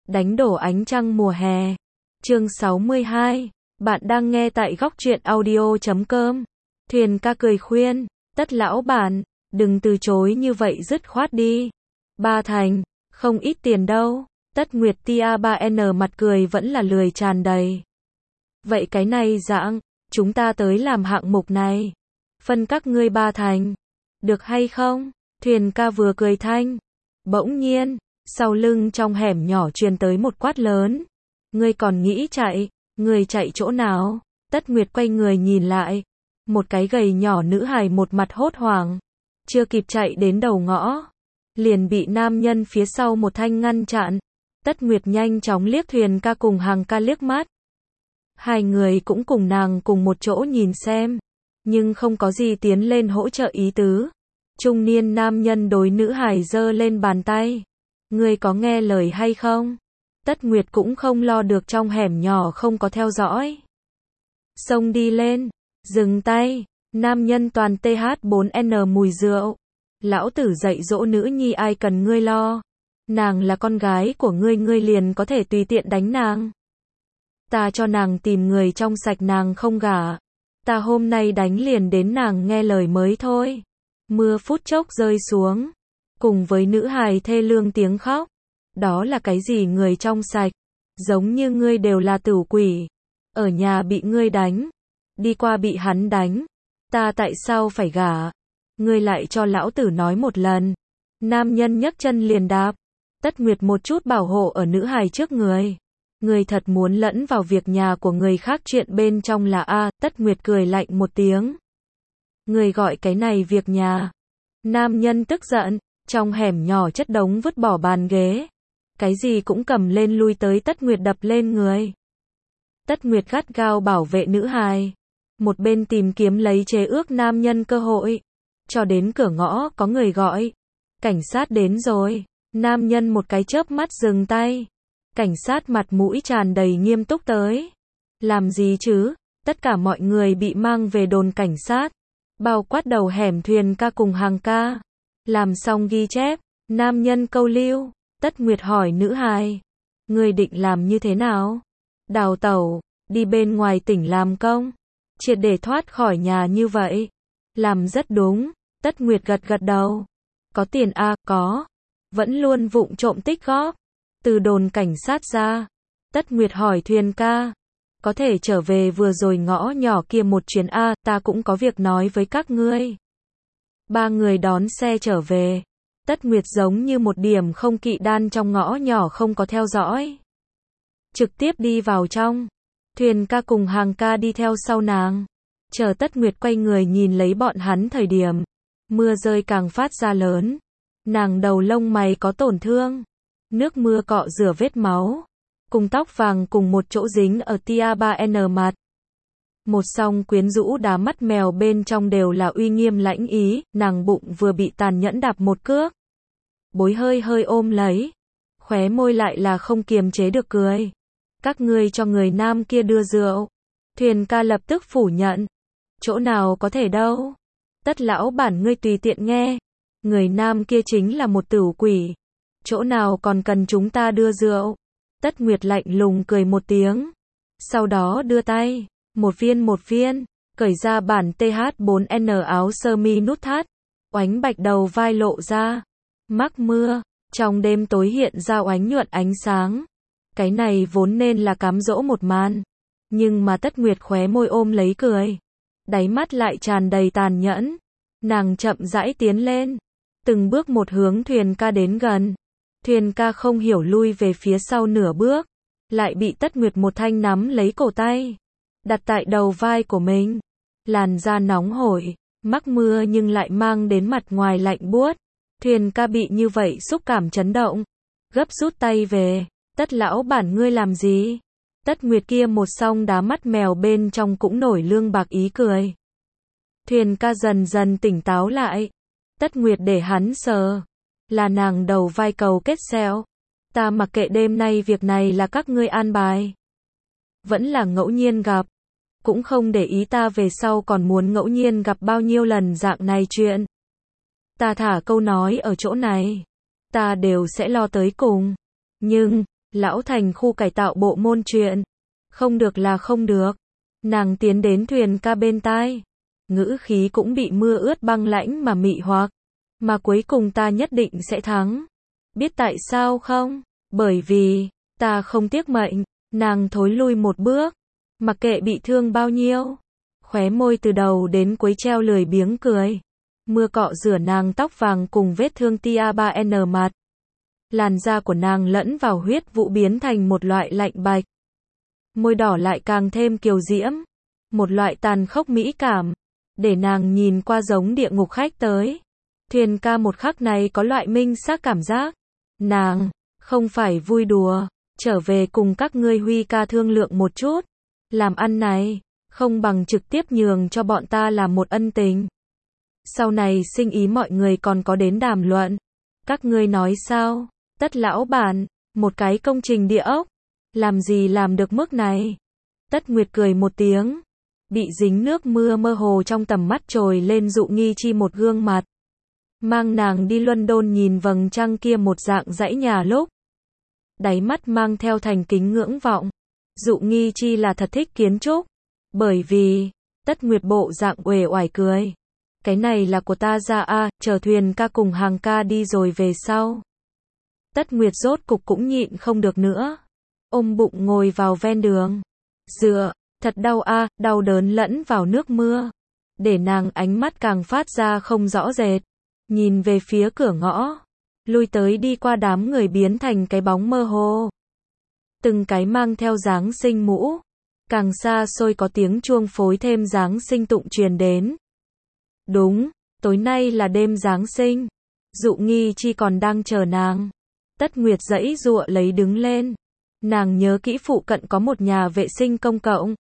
Đánh đổ ánh trăng mùa hè. Chương 62. Bạn đang nghe tại góc truyện audio.com. Thuyền ca cười khuyên, Tất lão bản, đừng từ chối như vậy dứt khoát đi. Ba thành, không ít tiền đâu. Tất Nguyệt tia 3N mặt cười vẫn là lười tràn đầy. Vậy cái này dạng, chúng ta tới làm hạng mục này. Phân các ngươi 3 thành. Được hay không? Thuyền ca vừa cười thanh. Bỗng nhiên, sau lưng trong hẻm nhỏ truyền tới một quát lớn. Ngươi còn nghĩ chạy? Ngươi chạy chỗ nào? Tất Nguyệt quay người nhìn lại. Một cái gầy nhỏ nữ hài một mặt hốt hoảng. Chưa kịp chạy đến đầu ngõ. Liền bị nam nhân phía sau một thanh ngăn chặn. Tất Nguyệt nhanh chóng liếc Thuyền ca cùng Hằng ca liếc mắt. Hai người cũng cùng nàng cùng một chỗ nhìn xem. Nhưng không có gì tiến lên hỗ trợ ý tứ. Trung niên nam nhân đối nữ hài giơ lên bàn tay. Ngươi có nghe lời hay không? Tất Nguyệt cũng không lo được trong hẻm nhỏ không có theo dõi. Xông đi lên. Dừng tay. Nam nhân toàn TH4N mùi rượu. Lão tử dạy dỗ nữ nhi ai cần ngươi lo. Nàng là con gái của ngươi liền có thể tùy tiện đánh nàng. Ta cho nàng tìm người trong sạch nàng không gả. Ta hôm nay đánh liền đến nàng nghe lời mới thôi. Mưa phút chốc rơi xuống. Cùng với nữ hài thê lương tiếng khóc. Đó là cái gì người trong sạch? Giống như ngươi đều là tửu quỷ. Ở nhà bị ngươi đánh. Đi qua bị hắn đánh. Ta tại sao phải gả? Ngươi lại cho lão tử nói một lần. Nam nhân nhấc chân liền đạp. Tất Nguyệt một chút bảo hộ ở nữ hài trước người. Ngươi thật muốn lẫn vào việc nhà của người khác, chuyện bên trong là a. Tất Nguyệt cười lạnh một tiếng. Ngươi gọi cái này việc nhà? Nam nhân tức giận. Trong hẻm nhỏ chất đống vứt bỏ bàn ghế. Cái gì cũng cầm lên lui tới Tất Nguyệt đập lên người. Tất Nguyệt gắt gao bảo vệ nữ hài. Một bên tìm kiếm lấy chế ước nam nhân cơ hội. Cho đến cửa ngõ có người gọi. Cảnh sát đến rồi. Nam nhân một cái chớp mắt dừng tay. Cảnh sát mặt mũi tràn đầy nghiêm túc tới. Làm gì chứ? Tất cả mọi người bị mang về đồn cảnh sát. Bao quát đầu hẻm Thuyền ca cùng Hằng ca. Làm xong ghi chép. Nam nhân câu lưu. Tất Nguyệt hỏi nữ hài. Ngươi định làm như thế nào? Đào tẩu. Đi bên ngoài tỉnh làm công. Triệt để thoát khỏi nhà như vậy. Làm rất đúng. Tất Nguyệt gật gật đầu. Có tiền a? Có. Vẫn luôn vụng trộm tích góp. Từ đồn cảnh sát ra. Tất Nguyệt hỏi Thuyền ca. Có thể trở về vừa rồi ngõ nhỏ kia một chuyến a? Ta cũng có việc nói với các ngươi. Ba người đón xe trở về. Tất Nguyệt giống như một điểm không kỵ đan trong ngõ nhỏ không có theo dõi. Trực tiếp đi vào trong. Thuyền ca cùng Hằng ca đi theo sau nàng. Chờ Tất Nguyệt quay người nhìn lấy bọn hắn thời điểm. Mưa rơi càng phát ra lớn. Nàng đầu lông mày có tổn thương. Nước mưa cọ rửa vết máu. Cùng tóc vàng cùng một chỗ dính ở tia 3N mặt. Một song quyến rũ đá mắt mèo bên trong đều là uy nghiêm lãnh ý. Nàng bụng vừa bị tàn nhẫn đạp một cước. Bối hơi hơi ôm lấy. Khóe môi lại là không kiềm chế được cười. Các ngươi cho người nam kia đưa rượu. Thuyền ca lập tức phủ nhận. Chỗ nào có thể đâu. Tất lão bản ngươi tùy tiện nghe. Người nam kia chính là một tửu quỷ. Chỗ nào còn cần chúng ta đưa rượu. Tất Nguyệt lạnh lùng cười một tiếng. Sau đó đưa tay. Một viên. Cởi ra bản TH4N áo sơ mi nút thắt. Oánh bạch đầu vai lộ ra. Mắc mưa. Trong đêm tối hiện ra oánh nhuận ánh sáng. Cái này vốn nên là cám dỗ một màn. Nhưng mà Tất Nguyệt khóe môi ôm lấy cười. Đáy mắt lại tràn đầy tàn nhẫn. Nàng chậm rãi tiến lên. Từng bước một hướng Thuyền ca đến gần. Thuyền ca không hiểu lui về phía sau nửa bước. Lại bị Tất Nguyệt một thanh nắm lấy cổ tay. Đặt tại đầu vai của mình. Làn da nóng hổi. Mắc mưa nhưng lại mang đến mặt ngoài lạnh buốt. Thuyền ca bị như vậy xúc cảm chấn động. Gấp rút tay về. Tất lão bản ngươi làm gì? Tất Nguyệt kia một song đá mắt mèo bên trong cũng nổi lương bạc ý cười. Thuyền ca dần dần tỉnh táo lại. Tất Nguyệt để hắn sờ. Là nàng đầu vai cầu kết sẹo. Ta mặc kệ, đêm nay việc này là các ngươi an bài. Vẫn là ngẫu nhiên gặp. Cũng không để ý ta về sau còn muốn ngẫu nhiên gặp bao nhiêu lần dạng này chuyện. Ta thả câu nói ở chỗ này. Ta đều sẽ lo tới cùng. Nhưng, Lão thành khu cải tạo bộ môn chuyện. Không được là không được. Nàng tiến đến Thuyền ca bên tai. Ngữ khí cũng bị mưa ướt băng lãnh mà mị hoặc. Mà cuối cùng ta nhất định sẽ thắng. Biết tại sao không? Bởi vì, ta không tiếc mệnh. Nàng thối lui một bước. Mặc kệ bị thương bao nhiêu. Khóe môi từ đầu đến cuối treo lười biếng cười. Mưa cọ rửa nàng tóc vàng cùng vết thương tia 3N mặt. Làn da của nàng lẫn vào huyết vụ biến thành một loại lạnh bạch. Môi đỏ lại càng thêm kiều diễm. Một loại tàn khốc mỹ cảm. Để nàng nhìn qua giống địa ngục khách tới. Thuyền ca một khắc này có loại minh xác cảm giác. Nàng, không phải vui đùa. Trở về cùng các ngươi Huy ca thương lượng một chút. Làm ăn này, không bằng trực tiếp nhường cho bọn ta làm một ân tình. Sau này sinh ý mọi người còn có đến đàm luận. Các ngươi nói sao? Tất lão bản, một cái công trình địa ốc. Làm gì làm được mức này? Tất Nguyệt cười một tiếng. Bị dính nước mưa mơ hồ trong tầm mắt trồi lên Dụ Nghi Chi một gương mặt. Mang nàng đi London nhìn vầng trăng kia một dạng dãy nhà lúc. Đáy mắt mang theo thành kính ngưỡng vọng. Dụ Nghi Chi là thật thích kiến trúc. Bởi vì, Tất Nguyệt bộ dạng uể oải cười. Cái này là của ta ra a, chờ Thuyền ca cùng Hàng ca đi rồi về sau. Tất Nguyệt rốt cục cũng nhịn không được nữa. Ôm bụng ngồi vào ven đường. Dựa, thật đau a, đau đớn lẫn vào nước mưa. Để nàng ánh mắt càng phát ra không rõ rệt. Nhìn về phía cửa ngõ. Lui tới đi qua đám người biến thành cái bóng mơ hồ. Từng cái mang theo Giáng sinh mũ. Càng xa xôi có tiếng chuông phối thêm Giáng sinh tụng truyền đến. Đúng, tối nay là đêm Giáng sinh. Dụ Nghi Chi còn đang chờ nàng. Tất Nguyệt giãy giụa lấy đứng lên. Nàng nhớ kỹ phụ cận có một nhà vệ sinh công cộng.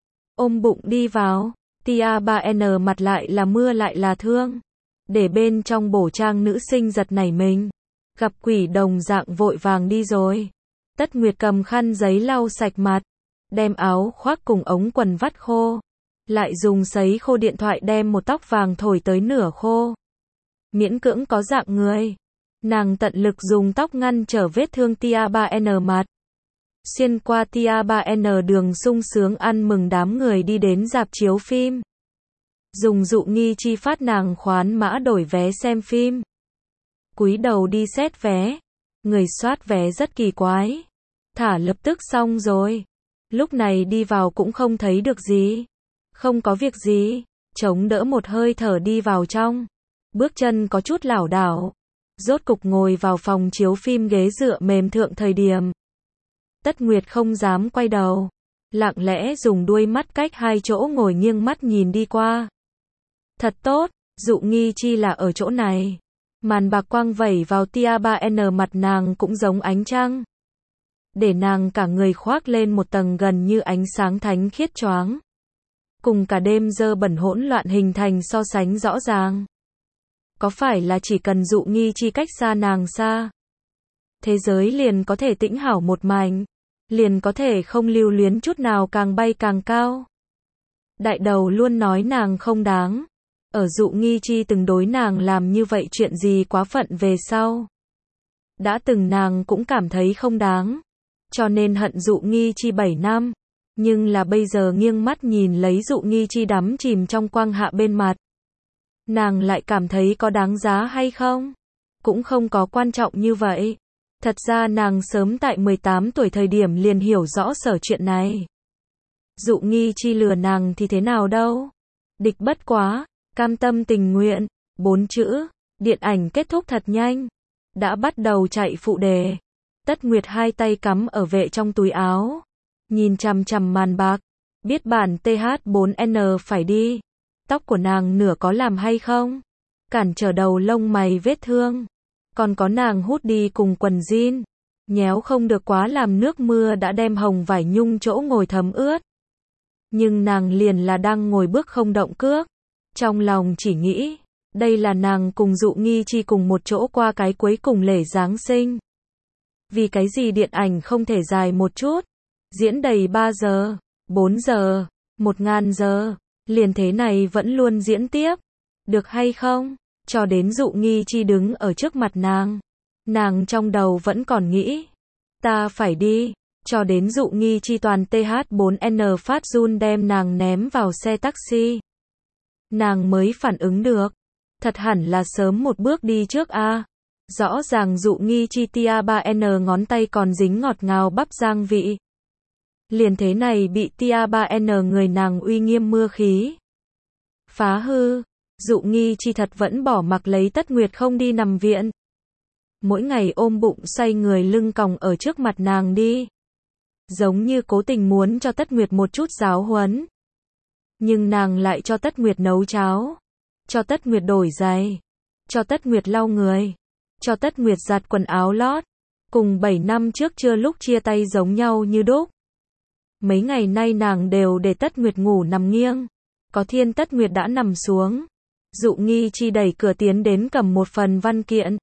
Ôm bụng đi vào. Tia 3N mặt lại là mưa lại là thương. Để bên trong bổ trang nữ sinh giật nảy mình. Gặp quỷ đồng dạng vội vàng đi rồi. Tất Nguyệt cầm khăn giấy lau sạch mặt. Đem áo khoác cùng ống quần vắt khô. Lại dùng sấy khô điện thoại đem một tóc vàng thổi tới nửa khô. Miễn cưỡng có dạng người. Nàng tận lực dùng tóc ngăn trở vết thương tia 3N mặt. Xuyên qua tia 3N đường sung sướng ăn mừng đám người đi đến rạp chiếu phim. Dùng Dụ Nghi Chi phát nàng khoán mã đổi vé xem phim. Cúi đầu đi xét vé. Người soát vé rất kỳ quái. Thả lập tức xong rồi. Lúc này đi vào cũng không thấy được gì. Không có việc gì. Chống đỡ một hơi thở đi vào trong. Bước chân có chút lảo đảo. Rốt cục ngồi vào phòng chiếu phim ghế dựa mềm thượng thời điểm. Tất Nguyệt không dám quay đầu. Lặng lẽ dùng đuôi mắt cách hai chỗ ngồi nghiêng mắt nhìn đi qua. Thật tốt, Dụ Nghi Chi là ở chỗ này. Màn bạc quang vẩy vào tia 3N mặt nàng cũng giống ánh trăng. Để nàng cả người khoác lên một tầng gần như ánh sáng thánh khiết choáng. Cùng cả đêm dơ bẩn hỗn loạn hình thành so sánh rõ ràng. Có phải là chỉ cần Dụ Nghi Chi cách xa nàng xa, thế giới liền có thể tĩnh hảo một mảnh, liền có thể không lưu luyến chút nào càng bay càng cao. Đại đầu luôn nói nàng không đáng. Ở Dụ Nghi Chi từng đối nàng làm như vậy chuyện gì quá phận về sau. Đã từng nàng cũng cảm thấy không đáng. Cho nên hận Dụ Nghi Chi 7 năm. Nhưng là bây giờ nghiêng mắt nhìn lấy Dụ Nghi Chi đắm chìm trong quang hạ bên mặt. Nàng lại cảm thấy có đáng giá hay không? Cũng không có quan trọng như vậy. Thật ra nàng sớm tại 18 tuổi thời điểm liền hiểu rõ sở chuyện này. Dụ Nghi Chi lừa nàng thì thế nào đâu? Địch bất quá, cam tâm tình nguyện, 4 chữ. Điện ảnh kết thúc thật nhanh. Đã bắt đầu chạy phụ đề. Tất Nguyệt hai tay cắm ở vệ trong túi áo. Nhìn chằm chằm màn bạc. Biết bản TH4N phải đi. Tóc của nàng nửa có làm hay không? Cản trở đầu lông mày vết thương. Còn có nàng hút đi cùng quần jean. Nhéo không được quá làm nước mưa đã đem hồng vải nhung chỗ ngồi thấm ướt. Nhưng nàng liền là đang ngồi bước không động cước. Trong lòng chỉ nghĩ, đây là nàng cùng Dụ Nghi Chi cùng một chỗ qua cái cuối cùng lễ Giáng sinh. Vì cái gì điện ảnh không thể dài một chút? Diễn đầy 3 giờ, 4 giờ, 1000 giờ, liền thế này vẫn luôn diễn tiếp. Được hay không? Cho đến Dụ Nghi Chi đứng ở trước mặt nàng. Nàng trong đầu vẫn còn nghĩ. Ta phải đi. Cho đến Dụ Nghi Chi toàn TH4N phát run đem nàng ném vào xe taxi. Nàng mới phản ứng được. Thật hẳn là sớm một bước đi trước a. Rõ ràng Dụ Nghi Chi tia 3N ngón tay còn dính ngọt ngào bắp giang vị. Liền thế này bị tia 3N người nàng uy nghiêm mưa khí. Phá hư. Dụ Nghi Chi thật vẫn bỏ mặc lấy Tất Nguyệt không đi nằm viện. Mỗi ngày ôm bụng xoay người lưng còng ở trước mặt nàng đi. Giống như cố tình muốn cho Tất Nguyệt một chút giáo huấn. Nhưng nàng lại cho Tất Nguyệt nấu cháo. Cho Tất Nguyệt đổi giày. Cho Tất Nguyệt lau người. Cho Tất Nguyệt giặt quần áo lót. Cùng 7 năm trước chưa lúc chia tay giống nhau như đúc. Mấy ngày nay nàng đều để Tất Nguyệt ngủ nằm nghiêng. Có thiên Tất Nguyệt đã nằm xuống. Dụ Nghi Chi đẩy cửa tiến đến cầm một phần văn kiện.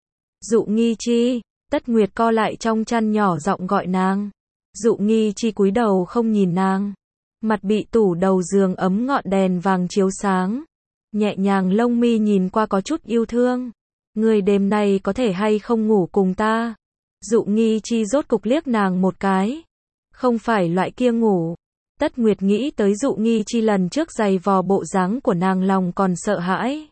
Dụ Nghi Chi. Tất Nguyệt co lại trong chăn nhỏ giọng gọi nàng. Dụ Nghi Chi cúi đầu không nhìn nàng. Mặt bị tủ đầu giường ấm ngọn đèn vàng chiếu sáng. Nhẹ nhàng lông mi nhìn qua có chút yêu thương. Người đêm nay có thể hay không ngủ cùng ta? Dụ Nghi Chi rốt cục liếc nàng một cái. Không phải loại kia ngủ. Tất Nguyệt nghĩ tới Dụ Nghi Chi lần trước giày vò bộ dáng của nàng lòng còn sợ hãi.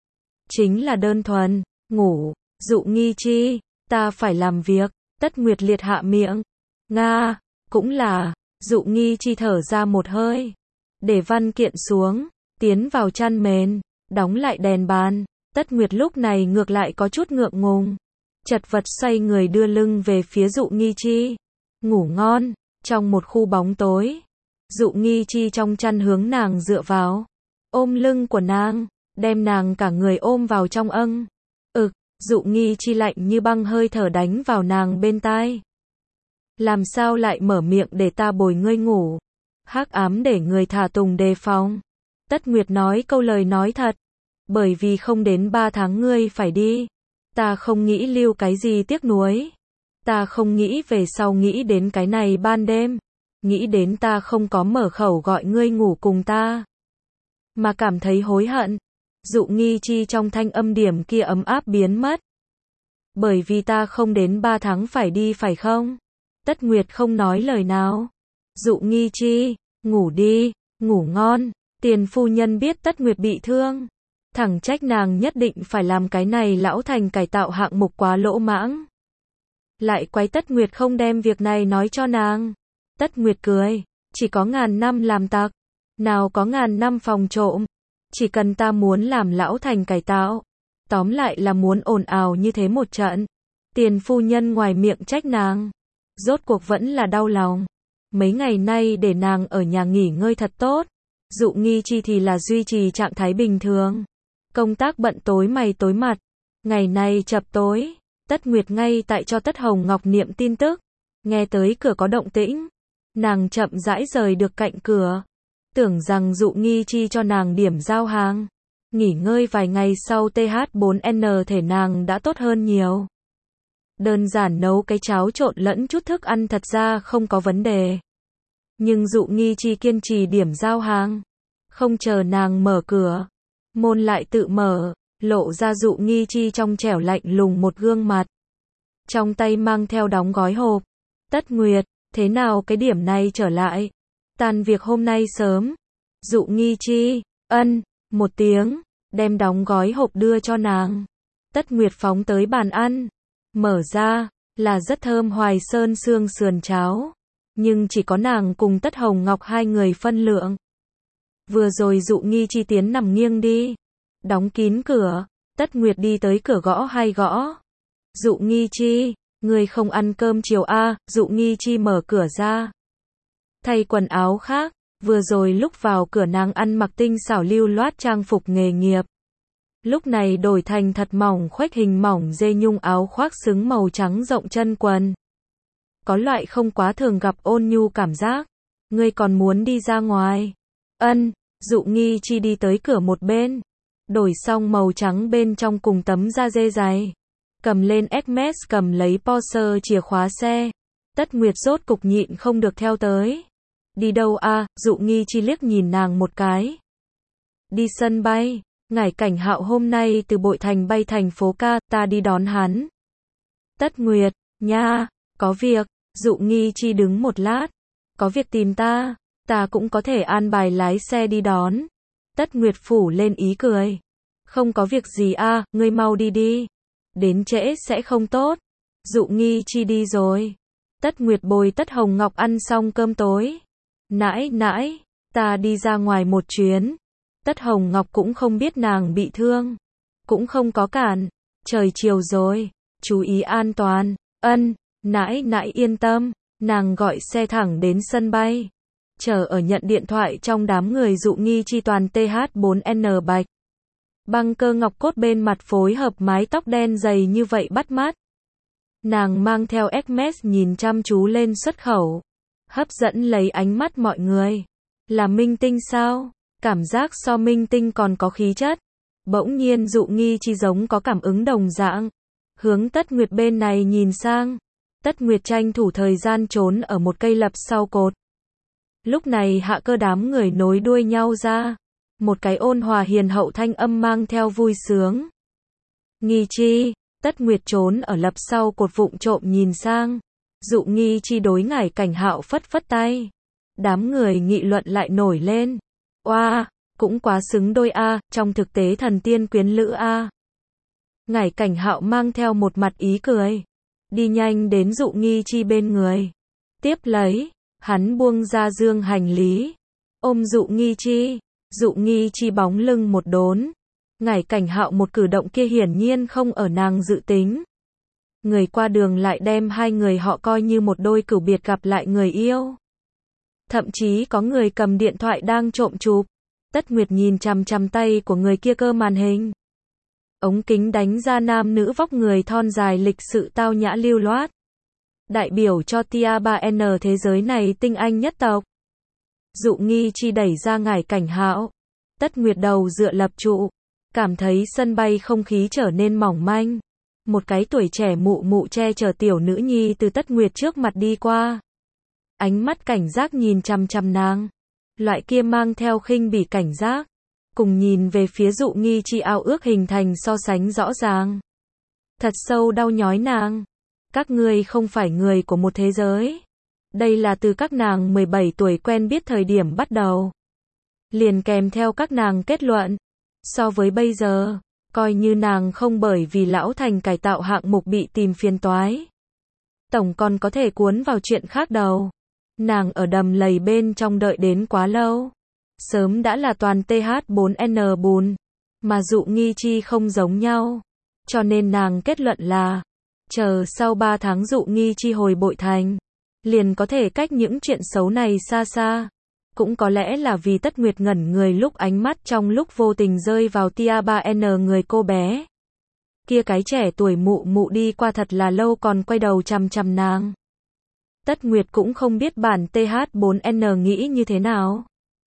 Chính là đơn thuần, ngủ. Dụ Nghi Chi, ta phải làm việc. Tất Nguyệt liệt hạ miệng. Nga, cũng là. Dụ Nghi Chi thở ra một hơi. Để văn kiện xuống, tiến vào chăn mền, đóng lại đèn bàn. Tất Nguyệt lúc này ngược lại có chút ngượng ngùng. Chật vật xoay người đưa lưng về phía Dụ Nghi Chi. Ngủ ngon, trong một khu bóng tối. Dụ Nghi Chi trong chăn hướng nàng dựa vào. Ôm lưng của nàng, đem nàng cả người ôm vào trong âng. Dụ Nghi Chi lạnh như băng hơi thở đánh vào nàng bên tai. Làm sao lại mở miệng để ta bồi ngươi ngủ? Hắc ám để người thả tùng đề phòng. Tất Nguyệt nói câu lời nói thật. Bởi vì không đến 3 tháng ngươi phải đi. Ta không nghĩ lưu cái gì tiếc nuối. Ta không nghĩ về sau nghĩ đến cái này ban đêm. Nghĩ đến ta không có mở khẩu gọi ngươi ngủ cùng ta. Mà cảm thấy hối hận. Dụ Nghi Chi trong thanh âm điểm kia ấm áp biến mất. Bởi vì ta không đến 3 tháng phải đi phải không? Tất Nguyệt không nói lời nào. Dụ Nghi Chi, ngủ đi, ngủ ngon. Tiền phu nhân biết Tất Nguyệt bị thương. Thẳng trách nàng nhất định phải làm cái này lão thành cải tạo hạng mục quá lỗ mãng. Lại quái Tất Nguyệt không đem việc này nói cho nàng. Tất Nguyệt cười, chỉ có 1000 năm làm tặc. Nào có 1000 năm phòng trộm. Chỉ cần ta muốn làm lão thành cải tạo. Tóm lại là muốn ồn ào như thế một trận. Tiền phu nhân ngoài miệng trách nàng. Rốt cuộc vẫn là đau lòng. Mấy ngày nay để nàng ở nhà nghỉ ngơi thật tốt. Dụ Nghi Chi thì là duy trì trạng thái bình thường. Công tác bận tối mày tối mặt. Ngày nay chập tối. Tất Nguyệt ngay tại cho Tất Hồng Ngọc niệm tin tức. Nghe tới cửa có động tĩnh. Nàng chậm rãi rời được cạnh cửa. Tưởng rằng Dụ Nghi Chi cho nàng điểm giao hàng. Nghỉ ngơi vài ngày sau TH4N thể nàng đã tốt hơn nhiều. Đơn giản nấu cái cháo trộn lẫn chút thức ăn thật ra không có vấn đề. Nhưng Dụ Nghi Chi kiên trì điểm giao hàng. Không chờ nàng mở cửa. Môn lại tự mở, lộ ra Dụ Nghi Chi trong trẻo lạnh lùng một gương mặt. Trong tay mang theo đóng gói hộp. Tất Nguyệt, thế nào cái điểm này trở lại? Tan việc hôm nay sớm. Dụ Nghi Chi, ân, một tiếng, đem đóng gói hộp đưa cho nàng. Tất Nguyệt phóng tới bàn ăn. Mở ra, là rất thơm Hoài Sơn xương sườn cháo. Nhưng chỉ có nàng cùng Tất Hồng Ngọc hai người phân lượng. Vừa rồi Dụ Nghi Chi tiến nằm nghiêng đi. Đóng kín cửa. Tất Nguyệt đi tới cửa gõ hai gõ. Dụ Nghi Chi, người không ăn cơm chiều a? Dụ Nghi Chi mở cửa ra. Thay quần áo khác. Vừa rồi lúc vào cửa nàng ăn mặc tinh xảo lưu loát trang phục nghề nghiệp. Lúc này đổi thành thật mỏng khoách hình mỏng dê nhung áo khoác xứng màu trắng rộng chân quần. Có loại không quá thường gặp ôn nhu cảm giác. Ngươi còn muốn đi ra ngoài? Ân, Dụ Nghi Chi đi tới cửa một bên. Đổi xong màu trắng bên trong cùng tấm da dê dày. Cầm lên Hermes cầm lấy Porsche chìa khóa xe. Tất Nguyệt rốt cục nhịn không được theo tới. Đi đâu a? Dụ Nghi Chi liếc nhìn nàng một cái. Đi sân bay. Ngải Cảnh Hạo hôm nay từ Bội Thành bay thành phố ca, ta đi đón hắn. Tất Nguyệt, nha, Có việc, Dụ Nghi Chi đứng một lát. Có việc tìm ta, ta cũng có thể an bài lái xe đi đón. Tất Nguyệt phủ lên ý cười. Không có việc gì à, ngươi mau đi đi. Đến trễ sẽ không tốt. Dụ Nghi Chi đi rồi. Tất Nguyệt bồi Tất Hồng Ngọc ăn xong cơm tối. Nãi nãi, ta đi ra ngoài một chuyến. Tất Hồng Ngọc cũng không biết nàng bị thương. Cũng không có cản. Trời chiều rồi, chú ý an toàn. Ân, nãi nãi yên tâm. Nàng gọi xe thẳng đến sân bay. Chờ ở nhận điện thoại trong đám người. Dụ Nghi Chi toàn TH4N bạch. Băng cơ ngọc cốt bên mặt phối hợp mái tóc đen dày như vậy bắt mắt. Nàng mang theo Hermes nhìn chăm chú lên xuất khẩu. Hấp dẫn lấy ánh mắt mọi người. Là minh tinh sao? Cảm giác so minh tinh còn có khí chất. Bỗng nhiên Dụ Nghi Chi giống có cảm ứng đồng dạng. Hướng Tất Nguyệt bên này nhìn sang. Tất Nguyệt tranh thủ thời gian trốn ở một cây lập sau cột. Lúc này hạ cơ đám người nối đuôi nhau ra. Một cái ôn hòa hiền hậu thanh âm mang theo vui sướng. Nghi Chi, Tất Nguyệt trốn ở lập sau cột vụng trộm nhìn sang. Dụ Nghi Chi đối Ngải Cảnh Hạo phất phất tay. Đám người nghị luận lại nổi lên. Oa, cũng quá xứng đôi a, trong thực tế thần tiên quyến lữ a. Ngải Cảnh Hạo mang theo một mặt ý cười. Đi nhanh đến Dụ Nghi Chi bên người. Tiếp lấy, hắn buông ra dương hành lý. Ôm Dụ Nghi Chi. Dụ Nghi Chi bóng lưng một đốn. Ngải Cảnh Hạo một cử động kia hiển nhiên không ở nàng dự tính. Người qua đường lại đem hai người họ coi như một đôi cửu biệt gặp lại người yêu. Thậm chí có người cầm điện thoại đang trộm chụp. Tất Nguyệt nhìn chằm chằm tay của người kia cơ màn hình. Ống kính đánh ra nam nữ vóc người thon dài lịch sự tao nhã lưu loát. Đại biểu cho Tia 3N thế giới này tinh anh nhất tộc. Dụ Nghi Chi đẩy ra Ngải Cảnh Hạo. Tất Nguyệt đầu dựa lập trụ. Cảm thấy sân bay không khí trở nên mỏng manh. Một cái tuổi trẻ mụ mụ che chở tiểu nữ nhi từ Tất Nguyệt trước mặt đi qua. Ánh mắt cảnh giác nhìn chằm chằm nàng. Loại kia mang theo khinh bỉ cảnh giác. Cùng nhìn về phía Dụ Nghi Chi ao ước hình thành so sánh rõ ràng. Thật sâu đau nhói nàng. Các ngươi không phải người của một thế giới. Đây là từ các nàng 17 tuổi quen biết thời điểm bắt đầu. Liền kèm theo các nàng kết luận. So với bây giờ, coi như nàng không bởi vì lão thành cải tạo hạng mục bị tìm phiền toái. Tổng còn có thể cuốn vào chuyện khác đầu. Nàng ở đầm lầy bên trong đợi đến quá lâu. Sớm đã là toàn TH4N bùn. Mà Dụ Nghi Chi không giống nhau. Cho nên nàng kết luận là, chờ sau 3 tháng Dụ Nghi Chi hồi bội thành, liền có thể cách những chuyện xấu này xa xa. Cũng có lẽ là vì Tất Nguyệt ngẩn người lúc ánh mắt trong lúc vô tình rơi vào Tia 3N người cô bé. Kia cái trẻ tuổi mụ mụ đi qua thật là lâu còn quay đầu chằm chằm nàng. Tất Nguyệt cũng không biết bản TH4N nghĩ như thế nào.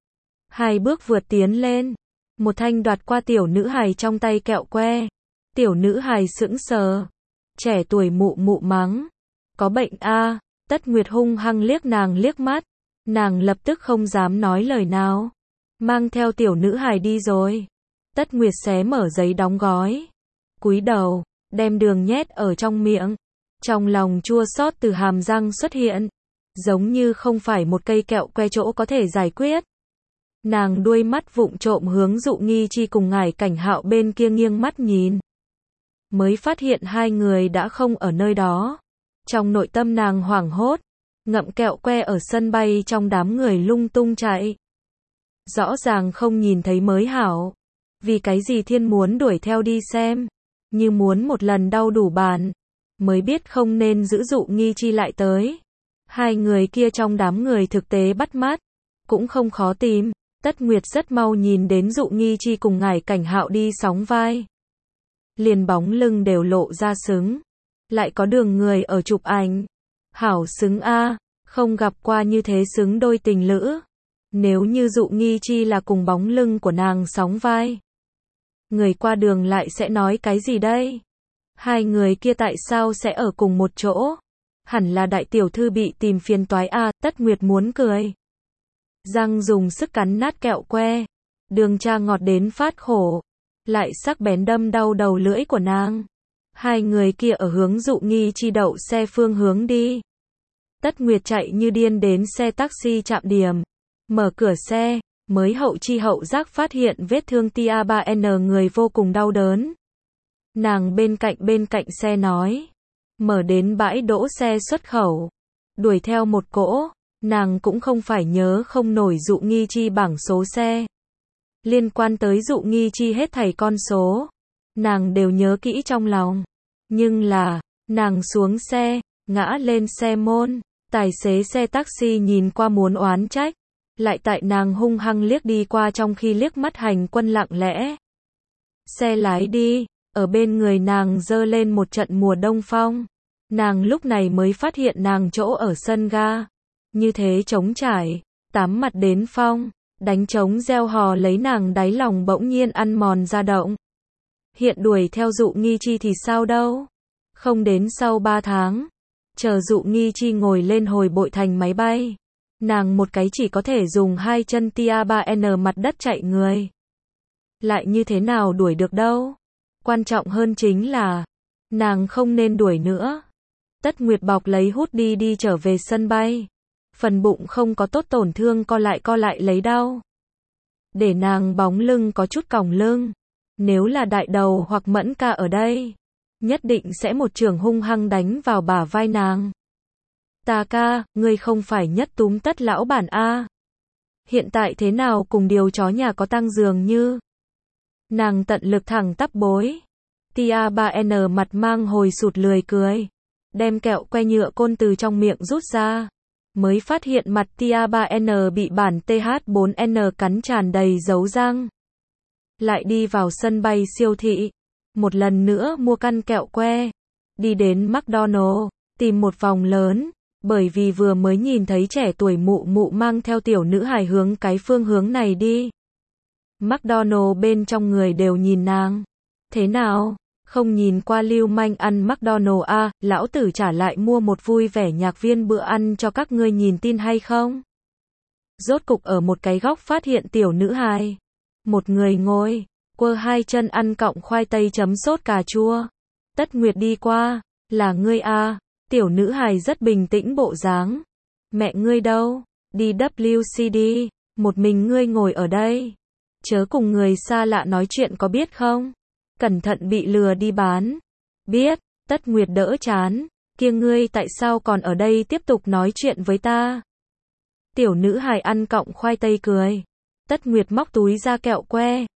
2 bước vượt tiến lên. Một thanh đoạt qua tiểu nữ hài trong tay kẹo que. Tiểu nữ hài sững sờ. Trẻ tuổi mụ mụ mắng. Có bệnh a. Tất Nguyệt hung hăng liếc nàng liếc mắt. Nàng lập tức không dám nói lời nào. Mang theo tiểu nữ hài đi rồi. Tất Nguyệt xé mở giấy đóng gói. Cúi đầu, đem đường nhét ở trong miệng. Trong lòng chua xót từ hàm răng xuất hiện. Giống như không phải một cây kẹo que chỗ có thể giải quyết. Nàng đuôi mắt vụng trộm hướng Dụ Nghi Chi cùng Ngải Cảnh Hạo bên kia nghiêng mắt nhìn. Mới phát hiện hai người đã không ở nơi đó. Trong nội tâm nàng hoảng hốt. Ngậm kẹo que ở sân bay trong đám người lung tung chạy. Rõ ràng không nhìn thấy mới hảo. Vì cái gì thiên muốn đuổi theo đi xem. Như muốn một lần đau đủ bàn. Mới biết không nên giữ Dụ Nghi Chi lại tới. Hai người kia trong đám người thực tế bắt mắt. Cũng không khó tìm. Tất Nguyệt rất mau nhìn đến Dụ Nghi Chi cùng Ngải Cảnh Hạo đi sóng vai. Liền bóng lưng đều lộ ra xứng. Lại có đường người ở chụp ảnh. Hảo xứng a, không gặp qua như thế xứng đôi tình lữ. Nếu như Dụ Nghi Chi là cùng bóng lưng của nàng sóng vai. Người qua đường lại sẽ nói cái gì đây? Hai người kia tại sao sẽ ở cùng một chỗ? Hẳn là đại tiểu thư bị tìm phiền toái a. Tất Nguyệt muốn cười. Răng dùng sức cắn nát kẹo que. Đường tra ngọt đến phát khổ. Lại sắc bén đâm đau đầu lưỡi của nàng. Hai người kia ở hướng Dụ Nghi Chi đậu xe phương hướng đi. Tất Nguyệt chạy như điên đến xe taxi trạm điểm. Mở cửa xe, mới hậu chi hậu giác phát hiện vết thương tia 3N người vô cùng đau đớn. Nàng bên cạnh xe nói. Mở đến bãi đỗ xe xuất khẩu. Đuổi theo một cỗ, nàng cũng không phải nhớ không nổi Dụ Nghi Chi bảng số xe. Liên quan tới Dụ Nghi Chi hết thảy con số, nàng đều nhớ kỹ trong lòng. Nhưng là, nàng xuống xe, ngã lên xe môn, tài xế xe taxi nhìn qua muốn oán trách, lại tại nàng hung hăng liếc đi qua trong khi liếc mắt hành quân lặng lẽ. Xe lái đi, ở bên người nàng dơ lên một trận mùa đông phong. Nàng lúc này mới phát hiện nàng chỗ ở sân ga. Như thế trống trải, tám mặt đến phong, đánh trống reo hò lấy nàng đáy lòng bỗng nhiên ăn mòn ra động. Hiện đuổi theo Dụ Nghi Chi thì sao đâu? Không đến sau 3 tháng, chờ Dụ Nghi Chi ngồi lên hồi bội thành máy bay. Nàng một cái chỉ có thể dùng 2 chân tia 3N mặt đất chạy người. Lại như thế nào đuổi được đâu? Quan trọng hơn chính là, nàng không nên đuổi nữa. Tất Nguyệt bọc lấy hút đi trở về sân bay. Phần bụng không có tốt tổn thương co lại lấy đau. Để nàng bóng lưng có chút còng lưng. Nếu là Đại Đầu hoặc Mẫn Ca ở đây, nhất định sẽ một chưởng hung hăng đánh vào bả vai nàng. Ta ca, ngươi không phải nhất túm Tất lão bản a? Hiện tại thế nào cùng điều chó nhà có tăng dường như? Nàng tận lực thẳng tắp bối. Tia 3N mặt mang hồi sụt lười cười. Đem kẹo que nhựa côn từ trong miệng rút ra. Mới phát hiện mặt tia 3N bị bản TH4N cắn tràn đầy dấu răng. Lại đi vào sân bay siêu thị. Một lần nữa mua căn kẹo que. Đi đến McDonald's, tìm một vòng lớn. Bởi vì vừa mới nhìn thấy trẻ tuổi mụ mang theo tiểu nữ hài hướng cái phương hướng này đi. McDonald's bên trong người đều nhìn nàng. Thế nào? Không nhìn qua lưu manh ăn McDonald's à, lão tử trả lại mua một vui vẻ nhạc viên bữa ăn cho các ngươi nhìn tin hay không? Rốt cục ở một cái góc phát hiện tiểu nữ hài. Một người ngồi, quơ 2 chân ăn cọng khoai tây chấm sốt cà chua. Tất Nguyệt đi qua, là ngươi à? Tiểu nữ hài rất bình tĩnh bộ dáng. Mẹ ngươi đâu? Đi WCD, một mình ngươi ngồi ở đây. Chớ cùng người xa lạ nói chuyện có biết không? Cẩn thận bị lừa đi bán. Biết, Tất Nguyệt đỡ chán. Kia ngươi tại sao còn ở đây tiếp tục nói chuyện với ta? Tiểu nữ hài ăn cọng khoai tây cười. Tất Nguyệt móc túi ra kẹo que.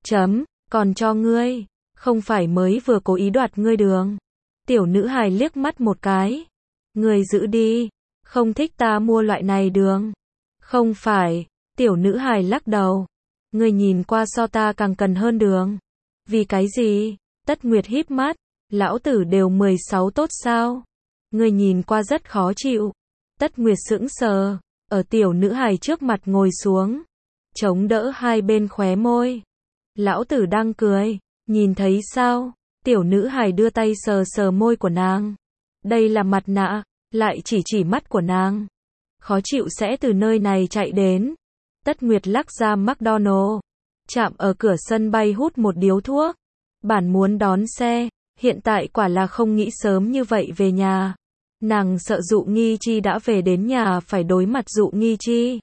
Còn cho ngươi. Không phải mới vừa cố ý đoạt ngươi đường. Tiểu nữ hài liếc mắt một cái. Ngươi giữ đi. Không thích ta mua loại này đường. Không phải. Tiểu nữ hài lắc đầu. Ngươi nhìn qua so ta càng cần hơn đường. Vì cái gì? Tất Nguyệt híp mắt. Lão tử đều 16 tốt sao? Ngươi nhìn qua rất khó chịu. Tất Nguyệt sững sờ. Ở tiểu nữ hài trước mặt ngồi xuống. Chống đỡ hai bên khóe môi. Lão tử đang cười. Nhìn thấy sao? Tiểu nữ hài đưa tay sờ môi của nàng. Đây là mặt nạ. Lại chỉ mắt của nàng. Khó chịu sẽ từ nơi này chạy đến. Tất Nguyệt lắc ra McDonald's. Chạm ở cửa sân bay hút một điếu thuốc. Bản muốn đón xe. Hiện tại quả là không nghĩ sớm như vậy về nhà. Nàng sợ Dụ Nghi Chi đã về đến nhà phải đối mặt Dụ Nghi Chi.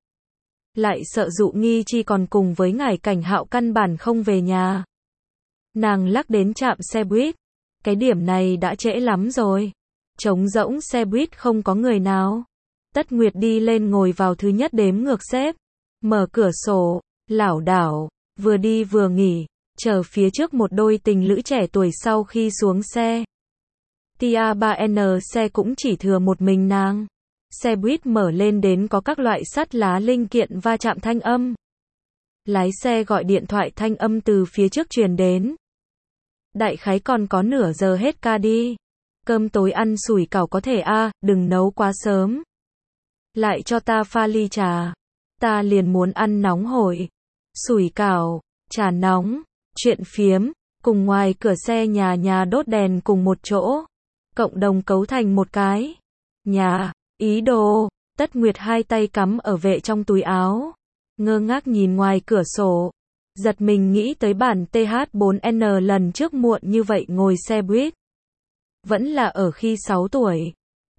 Lại sợ Dụ Nghi Chi còn cùng với Ngải Cảnh Hạo căn bản không về nhà. Nàng lắc đến trạm xe buýt. Cái điểm này đã trễ lắm rồi. Trống rỗng xe buýt không có người nào. Tất Nguyệt đi lên ngồi vào thứ nhất đếm ngược xếp. Mở cửa sổ, lảo đảo, vừa đi vừa nghỉ, chờ phía trước một đôi tình lữ trẻ tuổi sau khi xuống xe. Tia 3N xe cũng chỉ thừa một mình nàng. Xe buýt mở lên đến có các loại sắt lá linh kiện va chạm thanh âm. Lái xe gọi điện thoại thanh âm từ phía trước truyền đến. Đại khái còn có nửa giờ hết ca đi. Cơm tối ăn sủi cảo có thể a, đừng nấu quá sớm. Lại cho ta pha ly trà. Ta liền muốn ăn nóng hổi. Sủi cảo, trà nóng, chuyện phiếm, cùng ngoài cửa xe nhà đốt đèn cùng một chỗ. Cộng đồng cấu thành một cái. Nhà, ý đồ. Tất Nguyệt hai tay cắm ở vệ trong túi áo. Ngơ ngác nhìn ngoài cửa sổ. Giật mình nghĩ tới bản TH4N lần trước muộn như vậy ngồi xe buýt. Vẫn là ở khi 6 tuổi.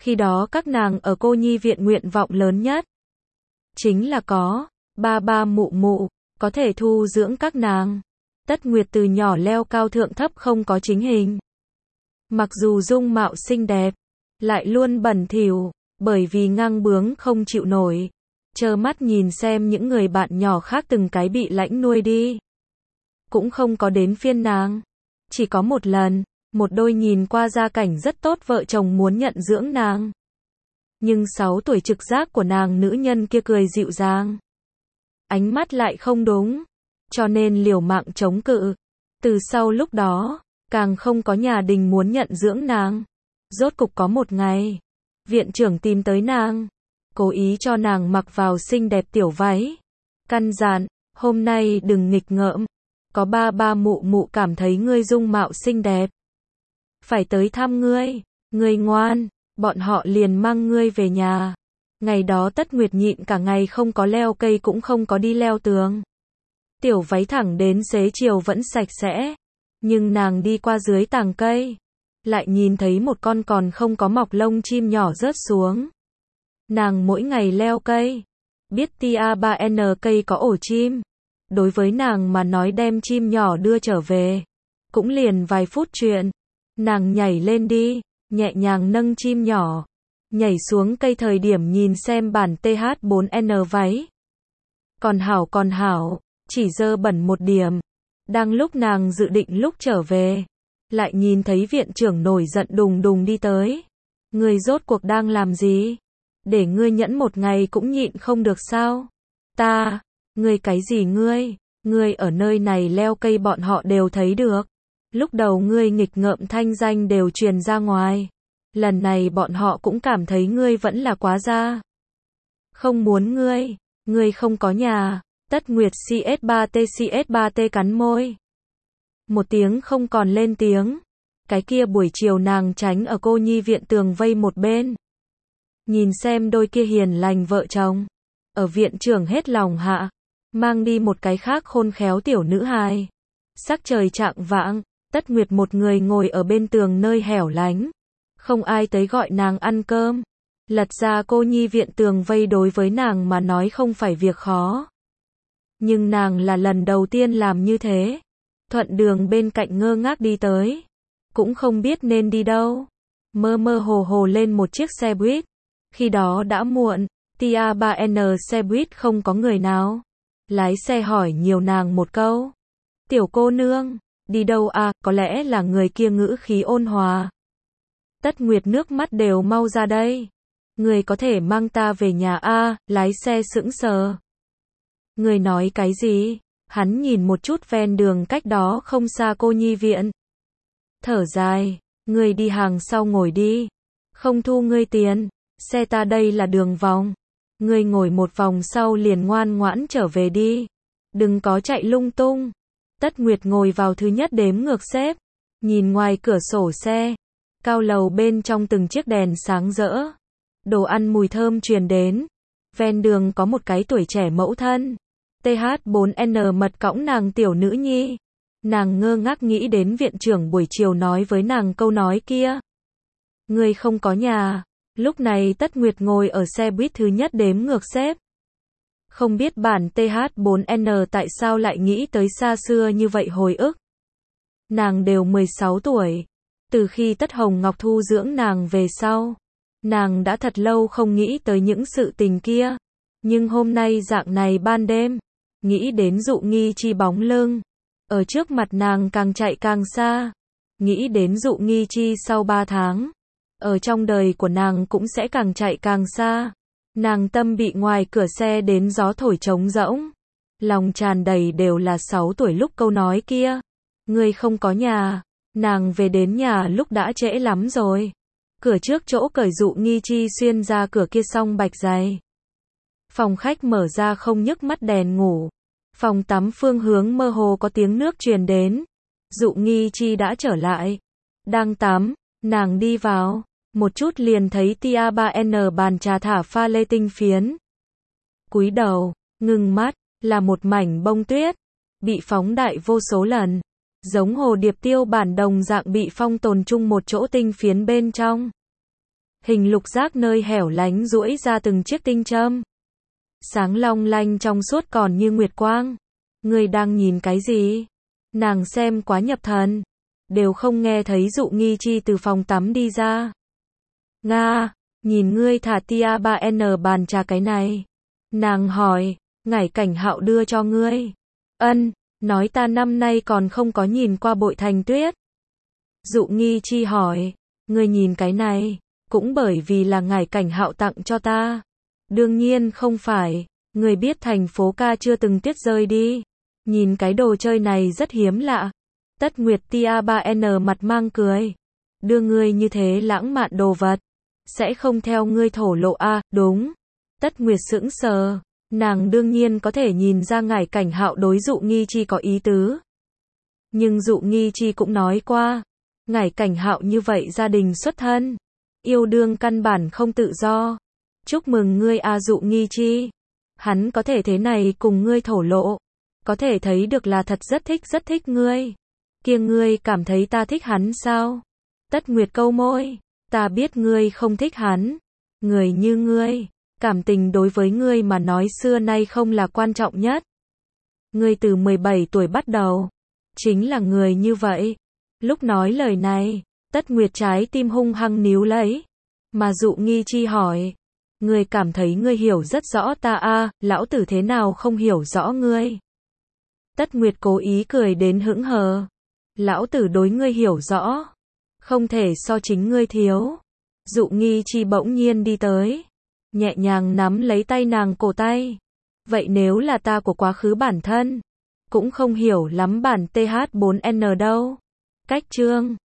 Khi đó các nàng ở cô nhi viện nguyện vọng lớn nhất chính là có ba ba mụ mụ có thể thu dưỡng các nàng. Tất Nguyệt từ nhỏ leo cao thượng thấp không có chính hình. Mặc dù dung mạo xinh đẹp, lại luôn bẩn thỉu, bởi vì ngang bướng không chịu nổi. Trơ mắt nhìn xem những người bạn nhỏ khác từng cái bị lãnh nuôi đi. Cũng không có đến phiên nàng. Chỉ có một lần, một đôi nhìn qua gia cảnh rất tốt vợ chồng muốn nhận dưỡng nàng. Nhưng 6 tuổi trực giác của nàng nữ nhân kia cười dịu dàng. Ánh mắt lại không đúng, cho nên liều mạng chống cự. Từ sau lúc đó, càng không có nhà đình muốn nhận dưỡng nàng. Rốt cục có một ngày, viện trưởng tìm tới nàng, cố ý cho nàng mặc vào xinh đẹp tiểu váy. Căn dặn, hôm nay đừng nghịch ngợm, có ba ba mụ mụ cảm thấy ngươi dung mạo xinh đẹp. Phải tới thăm ngươi ngoan, bọn họ liền mang ngươi về nhà. Ngày đó Tất Nguyệt nhịn cả ngày không có leo cây cũng không có đi leo tường. Tiểu váy thẳng đến xế chiều vẫn sạch sẽ. Nhưng nàng đi qua dưới tàng cây, lại nhìn thấy một con còn không có mọc lông chim nhỏ rớt xuống. Nàng mỗi ngày leo cây, biết tia 3N cây có ổ chim. Đối với nàng mà nói đem chim nhỏ đưa trở về, cũng liền vài phút chuyện. Nàng nhảy lên đi, nhẹ nhàng nâng chim nhỏ, nhảy xuống cây thời điểm nhìn xem bản TH4N váy. Còn hảo, chỉ dơ bẩn một điểm. Đang lúc nàng dự định lúc trở về, lại nhìn thấy viện trưởng nổi giận đùng đùng đi tới. Ngươi rốt cuộc đang làm gì? Để ngươi nhẫn một ngày cũng nhịn không được sao? Ngươi cái gì ngươi ở nơi này leo cây bọn họ đều thấy được. Lúc đầu ngươi nghịch ngợm thanh danh đều truyền ra ngoài. Lần này bọn họ cũng cảm thấy ngươi vẫn là quá gia. Không muốn ngươi không có nhà. Tất Nguyệt CS3T cắn môi. Một tiếng không còn lên tiếng. Cái kia buổi chiều nàng tránh ở cô nhi viện tường vây một bên. Nhìn xem đôi kia hiền lành vợ chồng. Ở viện trưởng hết lòng hạ. Mang đi một cái khác khôn khéo tiểu nữ hài. Sắc trời chạng vạng, Tất Nguyệt một người ngồi ở bên tường nơi hẻo lánh. Không ai tới gọi nàng ăn cơm. Lật ra cô nhi viện tường vây đối với nàng mà nói không phải việc khó. Nhưng nàng là lần đầu tiên làm như thế. Thuận đường bên cạnh ngơ ngác đi tới. Cũng không biết nên đi đâu. Mơ mơ hồ hồ lên một chiếc xe buýt. Khi đó đã muộn, tia 3N xe buýt không có người nào. Lái xe hỏi nhiều nàng một câu. Tiểu cô nương, đi đâu à, có lẽ là người kia ngữ khí ôn hòa. Tất Nguyệt nước mắt đều mau ra đây. Người có thể mang ta về nhà à, lái xe sững sờ. Người nói cái gì? Hắn nhìn một chút ven đường cách đó không xa cô nhi viện. Thở dài, người đi hàng sau ngồi đi. Không thu ngươi tiền, xe ta đây là đường vòng. Ngươi ngồi một vòng sau liền ngoan ngoãn trở về đi. Đừng có chạy lung tung. Tất Nguyệt ngồi vào thứ nhất đếm ngược xếp. Nhìn ngoài cửa sổ xe. Cao lầu bên trong từng chiếc đèn sáng rỡ. Đồ ăn mùi thơm truyền đến. Ven đường có một cái tuổi trẻ mẫu thân. TH4N mật cõng nàng tiểu nữ nhi. Nàng ngơ ngác nghĩ đến viện trưởng buổi chiều nói với nàng câu nói kia. Ngươi không có nhà. Lúc này Tất Nguyệt ngồi ở xe buýt thứ nhất đếm ngược xếp. Không biết bản TH4N tại sao lại nghĩ tới xa xưa như vậy hồi ức. Nàng đều 16 tuổi. Từ khi Tất Hồng Ngọc thu dưỡng nàng về sau. Nàng đã thật lâu không nghĩ tới những sự tình kia. Nhưng hôm nay dạng này ban đêm. Nghĩ đến Dụ Nghi Chi bóng lưng. Ở trước mặt nàng càng chạy càng xa. Nghĩ đến Dụ Nghi Chi sau 3 tháng. Ở trong đời của nàng cũng sẽ càng chạy càng xa. Nàng tâm bị ngoài cửa xe đến gió thổi trống rỗng. Lòng tràn đầy đều là 6 tuổi lúc câu nói kia. Ngươi không có nhà. Nàng về đến nhà lúc đã trễ lắm rồi. Cửa trước chỗ cởi Dụ Nghi Chi xuyên ra cửa kia song bạch dày. Phòng khách mở ra không nhức mắt đèn ngủ. Phòng tắm phương hướng mơ hồ có tiếng nước truyền đến. Dụ Nghi Chi đã trở lại. Đang tắm, nàng đi vào. Một chút liền thấy tia 3N bàn trà thả pha lê tinh phiến. Cúi đầu, ngừng mắt, là một mảnh bông tuyết. Bị phóng đại vô số lần. Giống hồ điệp tiêu bản đồng dạng bị phong tồn chung một chỗ tinh phiến bên trong. Hình lục giác nơi hẻo lánh duỗi ra từng chiếc tinh châm. Sáng long lanh trong suốt còn như nguyệt quang. Ngươi đang nhìn cái gì? Nàng xem quá nhập thần. Đều không nghe thấy Dụ Nghi Chi từ phòng tắm đi ra. Nga, nhìn ngươi thả tia 3N bàn trà cái này. Nàng hỏi, Ngải Cảnh Hạo đưa cho ngươi. Ân, nói ta năm nay còn không có nhìn qua Bội Thành Tuyết. Dụ Nghi Chi hỏi, ngươi nhìn cái này, cũng bởi vì là Ngải Cảnh Hạo tặng cho ta. Đương nhiên không phải, ngươi biết thành phố ca chưa từng tuyết rơi đi. Nhìn cái đồ chơi này rất hiếm lạ. Tất Nguyệt tia 3N mặt mang cười. Đưa ngươi như thế lãng mạn đồ vật. Sẽ không theo ngươi thổ lộ à, đúng. Tất Nguyệt sững sờ. Nàng đương nhiên có thể nhìn ra Ngải Cảnh Hạo đối Dụ Nghi Chi có ý tứ. Nhưng Dụ Nghi Chi cũng nói qua. Ngải Cảnh Hạo như vậy gia đình xuất thân. Yêu đương căn bản không tự do. Chúc mừng ngươi a Dụ Nghi Chi. Hắn có thể thế này cùng ngươi thổ lộ. Có thể thấy được là thật rất thích ngươi. Kia ngươi cảm thấy ta thích hắn sao? Tất Nguyệt câu môi. Ta biết ngươi không thích hắn. Người như ngươi, cảm tình đối với ngươi mà nói xưa nay không là quan trọng nhất. Ngươi từ 17 tuổi bắt đầu. Chính là người như vậy. Lúc nói lời này, Tất Nguyệt trái tim hung hăng níu lấy. Mà Dụ Nghi Chi hỏi. Ngươi cảm thấy ngươi hiểu rất rõ ta a, lão tử thế nào không hiểu rõ ngươi. Tất Nguyệt cố ý cười đến hững hờ. Lão tử đối ngươi hiểu rõ. Không thể so chính ngươi thiếu. Dụ Nghi Chi bỗng nhiên đi tới. Nhẹ nhàng nắm lấy tay nàng cổ tay. Vậy nếu là ta của quá khứ bản thân. Cũng không hiểu lắm bản TH4N đâu. Cách chương.